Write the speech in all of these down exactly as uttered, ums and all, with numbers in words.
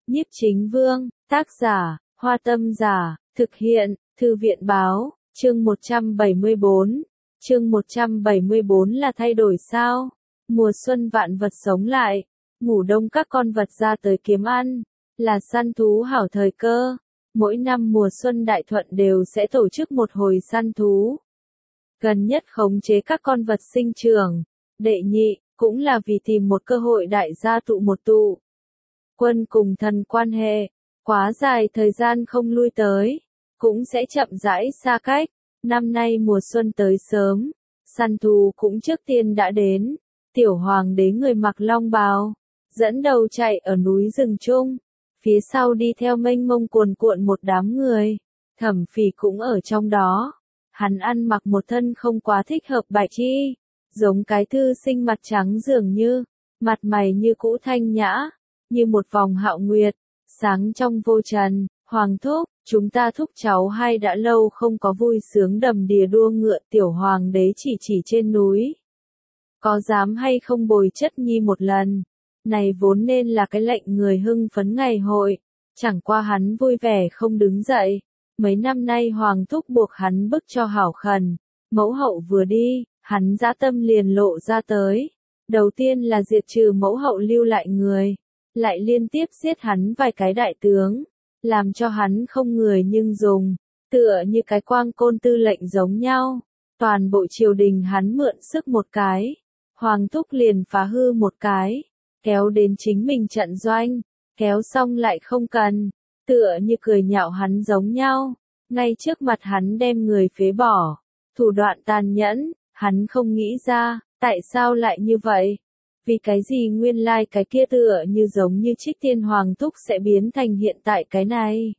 Nhiếp Chính Vương, tác giả, Hoa Tâm Giả, thực hiện, Thư viện Báo, chương một trăm bảy mươi bốn. Chương một trăm bảy mươi bốn là thay đổi sao? Mùa xuân vạn vật sống lại, ngủ đông các con vật ra tới kiếm ăn, là săn thú hảo thời cơ. Mỗi năm mùa xuân Đại Thuận đều sẽ tổ chức một hồi săn thú. Gần nhất khống chế các con vật sinh trưởng. Đệ nhị, cũng là vì tìm một cơ hội đại gia tụ một tụ. Quân cùng thần quan hệ, quá dài thời gian không lui tới, cũng sẽ chậm rãi xa cách. Năm nay mùa xuân tới sớm, săn thú cũng trước tiên đã đến. Tiểu hoàng đế người mặc long bào, dẫn đầu chạy ở núi rừng trung, phía sau đi theo mênh mông cuồn cuộn một đám người. Thẩm Phỉ cũng ở trong đó. Hắn ăn mặc một thân không quá thích hợp bạch y, giống cái thư sinh mặt trắng dường như, mặt mày như cũ thanh nhã, như một vòng hạo nguyệt, sáng trong vô trần. Hoàng thúc, chúng ta thúc cháu hay đã lâu không có vui sướng đầm đìa đua ngựa. Tiểu hoàng đế chỉ chỉ trên núi. Có dám hay không bồi chất nhi một lần? Này vốn nên là cái lệnh người hưng phấn ngày hội, chẳng qua hắn vui vẻ không đứng dậy. Mấy năm nay hoàng thúc buộc hắn bức cho hảo khẩn, mẫu hậu vừa đi, hắn dã tâm liền lộ ra tới. Đầu tiên là diệt trừ mẫu hậu lưu lại người, lại liên tiếp giết hắn vài cái đại tướng, làm cho hắn không người nhưng dùng, tựa như cái quang côn tư lệnh giống nhau. Toàn bộ triều đình hắn mượn sức một cái, hoàng thúc liền phá hư một cái, kéo đến chính mình trận doanh, kéo xong lại không cần, tựa như cười nhạo hắn giống nhau. Ngay trước mặt hắn đem người phế bỏ, thủ đoạn tàn nhẫn, hắn không nghĩ ra, tại sao lại như vậy? Vì cái gì nguyên lai cái kia tựa như giống như Trích Tiên Hoàng thúc sẽ biến thành hiện tại cái này?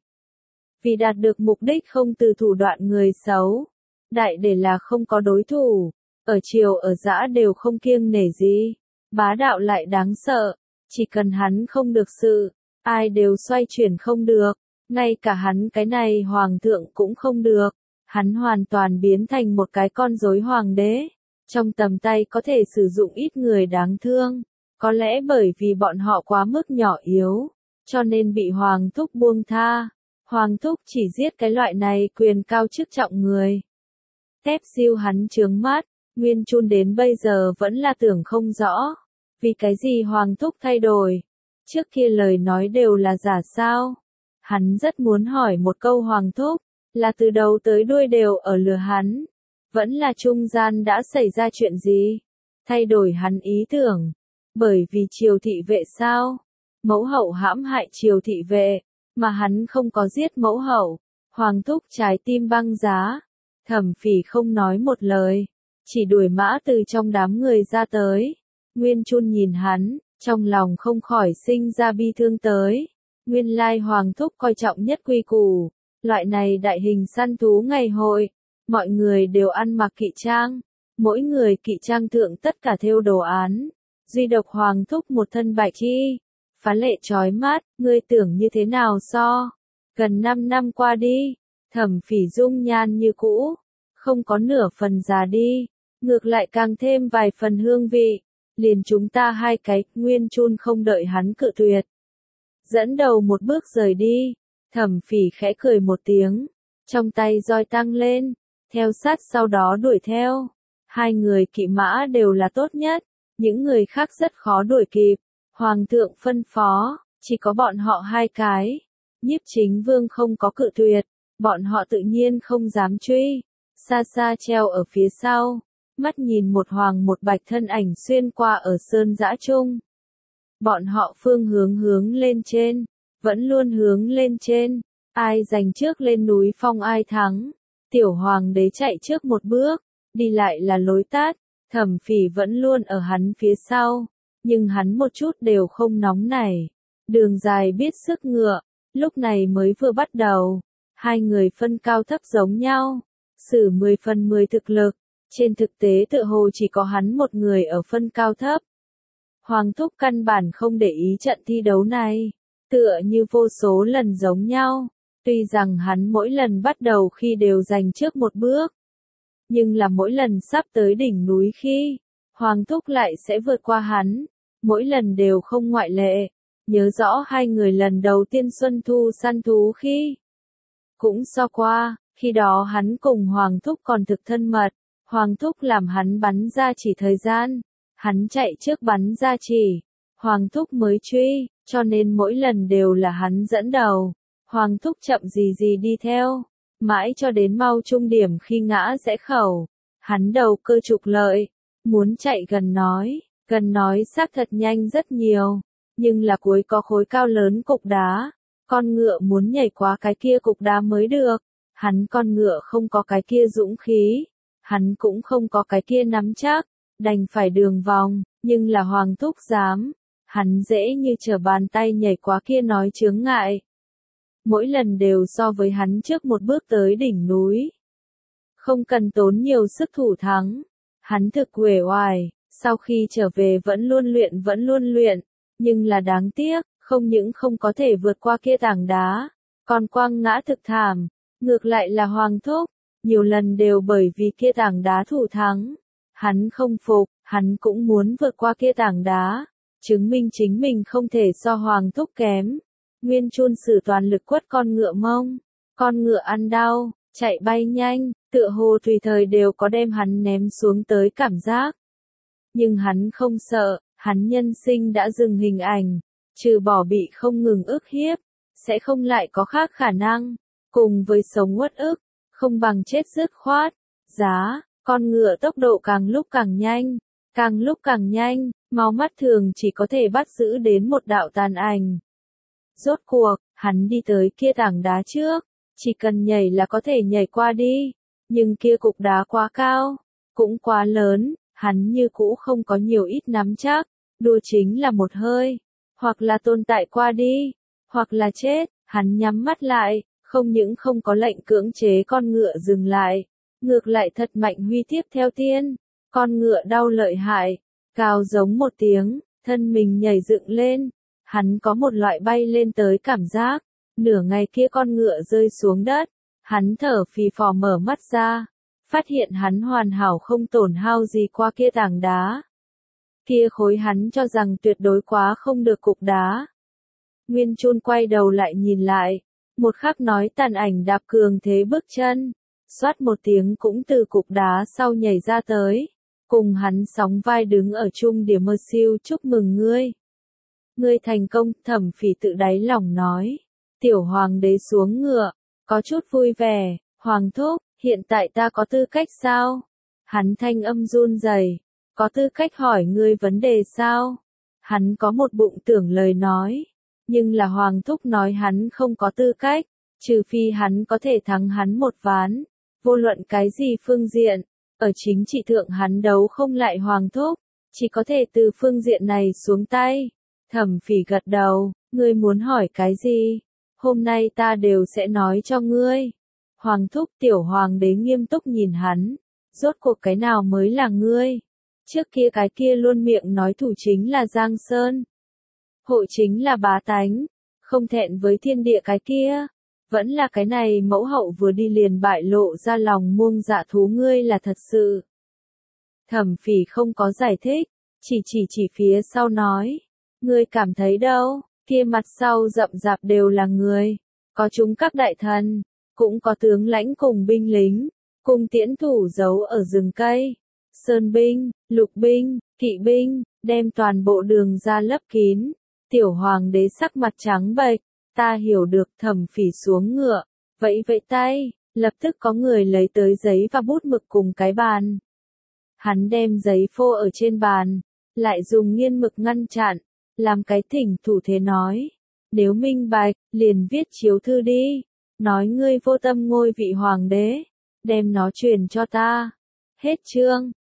Vì đạt được mục đích không từ thủ đoạn người xấu, đại để là không có đối thủ, ở triều ở dã đều không kiêng nể gì, bá đạo lại đáng sợ, chỉ cần hắn không được sự, ai đều xoay chuyển không được, ngay cả hắn cái này hoàng thượng cũng không được, hắn hoàn toàn biến thành một cái con rối hoàng đế. Trong tầm tay có thể sử dụng ít người đáng thương, có lẽ bởi vì bọn họ quá mức nhỏ yếu, cho nên bị hoàng thúc buông tha. Hoàng thúc chỉ giết cái loại này quyền cao chức trọng người. Tép siêu hắn trướng mắt, Nguyên Chun đến bây giờ vẫn là tưởng không rõ, vì cái gì hoàng thúc thay đổi, trước kia lời nói đều là giả sao. Hắn rất muốn hỏi một câu hoàng thúc, là từ đầu tới đuôi đều ở lừa hắn. Vẫn là trung gian đã xảy ra chuyện gì? Thay đổi hắn ý tưởng. Bởi vì triều thị vệ sao? Mẫu hậu hãm hại triều thị vệ, mà hắn không có giết mẫu hậu. Hoàng thúc trái tim băng giá. Thẩm Phỉ không nói một lời, chỉ đuổi mã từ trong đám người ra tới. Nguyên Chun nhìn hắn, trong lòng không khỏi sinh ra bi thương tới. Nguyên lai hoàng thúc coi trọng nhất quy củ. Loại này đại hình săn thú ngày hội, mọi người đều ăn mặc kỵ trang, mỗi người kỵ trang thượng tất cả thêu đồ án, duy độc hoàng thúc một thân bạch y, phá lệ chói mắt. Ngươi tưởng như thế nào so? Gần năm năm qua đi, Thẩm Phỉ dung nhan như cũ, không có nửa phần già đi, ngược lại càng thêm vài phần hương vị. Liền chúng ta hai cái. Nguyên Chun không đợi hắn cự tuyệt, dẫn đầu một bước rời đi. Thẩm Phỉ khẽ cười một tiếng, trong tay roi tăng lên, theo sát sau đó đuổi theo. Hai người kỵ mã đều là tốt nhất, những người khác rất khó đuổi kịp. Hoàng thượng phân phó, chỉ có bọn họ hai cái. Nhiếp Chính Vương không có cự tuyệt, bọn họ tự nhiên không dám truy, xa xa treo ở phía sau, mắt nhìn một hoàng một bạch thân ảnh xuyên qua ở sơn dã trung. Bọn họ phương hướng hướng lên trên, vẫn luôn hướng lên trên, ai giành trước lên núi phong ai thắng. Tiểu hoàng đế chạy trước một bước, đi lại là lối tát, Thẩm Phỉ vẫn luôn ở hắn phía sau, nhưng hắn một chút đều không nóng nảy. Đường dài biết sức ngựa, lúc này mới vừa bắt đầu, hai người phân cao thấp giống nhau, sử mười phần mười thực lực, trên thực tế tựa hồ chỉ có hắn một người ở phân cao thấp. Hoàng thúc căn bản không để ý trận thi đấu này, tựa như vô số lần giống nhau. Tuy rằng hắn mỗi lần bắt đầu khi đều giành trước một bước, nhưng là mỗi lần sắp tới đỉnh núi khi, Hoàng thúc lại sẽ vượt qua hắn, mỗi lần đều không ngoại lệ. nhớ rõ hai người lần đầu tiên Xuân Thu săn thú khi. Cũng so qua, khi đó hắn cùng Hoàng Thúc còn thực thân mật, Hoàng Thúc làm hắn bắn ra chỉ thời gian, hắn chạy trước bắn ra chỉ, Hoàng Thúc mới truy, cho nên mỗi lần đều là hắn dẫn đầu, Hoàng Thúc chậm gì gì đi theo, mãi cho đến mau trung điểm khi ngã rẽ khẩu, hắn đầu cơ trục lợi, muốn chạy gần nói, gần nói xác thật nhanh rất nhiều, nhưng là cuối có khối cao lớn cục đá, con ngựa muốn nhảy qua cái kia cục đá mới được, hắn con ngựa không có cái kia dũng khí, hắn cũng không có cái kia nắm chắc, đành phải đường vòng, nhưng là Hoàng Thúc dám, hắn dễ như trở bàn tay nhảy qua kia nói chướng ngại. Mỗi lần đều so với hắn trước một bước tới đỉnh núi. Không cần tốn nhiều sức thủ thắng, hắn thực uể oải, sau khi trở về vẫn luôn luyện vẫn luôn luyện, nhưng là đáng tiếc, không những không có thể vượt qua kia tảng đá, còn quăng ngã thực thảm, ngược lại là Hoàng Thúc, nhiều lần đều bởi vì kia tảng đá thủ thắng. Hắn không phục, hắn cũng muốn vượt qua kia tảng đá, chứng minh chính mình không thể so Hoàng Thúc kém. Nguyên Chun sử toàn lực quất con ngựa mông, con ngựa ăn đau, chạy bay nhanh, tựa hồ tùy thời đều có đem hắn ném xuống tới cảm giác. Nhưng hắn không sợ, hắn nhân sinh đã dừng hình ảnh, trừ bỏ bị không ngừng ức hiếp, sẽ không lại có khác khả năng, cùng với sống uất ức, không bằng chết dứt khoát. Giá, con ngựa tốc độ càng lúc càng nhanh, càng lúc càng nhanh, máu mắt thường chỉ có thể bắt giữ đến một đạo tàn ảnh. Rốt cuộc, hắn đi tới kia tảng đá trước, chỉ cần nhảy là có thể nhảy qua đi, nhưng kia cục đá quá cao, cũng quá lớn, hắn như cũ không có nhiều ít nắm chắc, đua chính là một hơi, hoặc là tồn tại qua đi, hoặc là chết, hắn nhắm mắt lại, không những không có lệnh cưỡng chế con ngựa dừng lại, ngược lại thật mạnh huy tiếp theo tiên, con ngựa đau lợi hại, gào giống một tiếng, thân mình nhảy dựng lên, hắn có một loại bay lên tới cảm giác, nửa ngày kia con ngựa rơi xuống đất, hắn thở phì phò mở mắt ra, phát hiện hắn hoàn hảo không tổn hao gì qua kia tảng đá. Kia khối hắn cho rằng tuyệt đối quá không được cục đá. Nguyên Chun quay đầu lại nhìn lại, một khắc nói tàn ảnh đạp cường thế bước chân, xoát một tiếng cũng từ cục đá sau nhảy ra tới, cùng hắn sóng vai đứng ở chung điểm mơ siêu chúc mừng ngươi. Ngươi thành công, Thẩm Phỉ tự đáy lòng nói. Tiểu Hoàng đế xuống ngựa, có chút vui vẻ, Hoàng Thúc, hiện tại ta có tư cách sao? Hắn thanh âm run rẩy, có tư cách hỏi ngươi vấn đề sao? Hắn có một bụng tưởng lời nói, nhưng là Hoàng Thúc nói hắn không có tư cách, trừ phi hắn có thể thắng hắn một ván, vô luận cái gì phương diện, ở chính trị thượng hắn đấu không lại Hoàng Thúc, chỉ có thể từ phương diện này xuống tay. Thẩm Phỉ gật đầu, ngươi muốn hỏi cái gì? Hôm nay ta đều sẽ nói cho ngươi. Hoàng Thúc Tiểu Hoàng đế nghiêm túc nhìn hắn, rốt cuộc cái nào mới là ngươi? Trước kia cái kia luôn miệng nói thủ chính là Giang Sơn, hộ chính là bá tánh, không thẹn với thiên địa cái kia, vẫn là cái này mẫu hậu vừa đi liền bại lộ ra lòng muông dạ thú ngươi là thật sự. Thẩm Phỉ không có giải thích, chỉ chỉ chỉ phía sau nói, ngươi cảm thấy đâu, kia mặt sau rậm rạp đều là người, có chúng các đại thần, cũng có tướng lãnh cùng binh lính, cùng tiễn thủ giấu ở rừng cây, sơn binh, lục binh, kỵ binh, đem toàn bộ đường ra lấp kín. Tiểu Hoàng đế sắc mặt trắng bệch, ta hiểu được. Thẩm Phỉ xuống ngựa, vẫy vẫy tay, lập tức có người lấy tới giấy và bút mực cùng cái bàn. Hắn đem giấy phô ở trên bàn, lại dùng nghiên mực ngăn chặn, làm cái thỉnh thủ thế nói, nếu minh bạch, liền viết chiếu thư đi, nói ngươi vô tâm ngôi vị hoàng đế, đem nó truyền cho ta. Hết chương.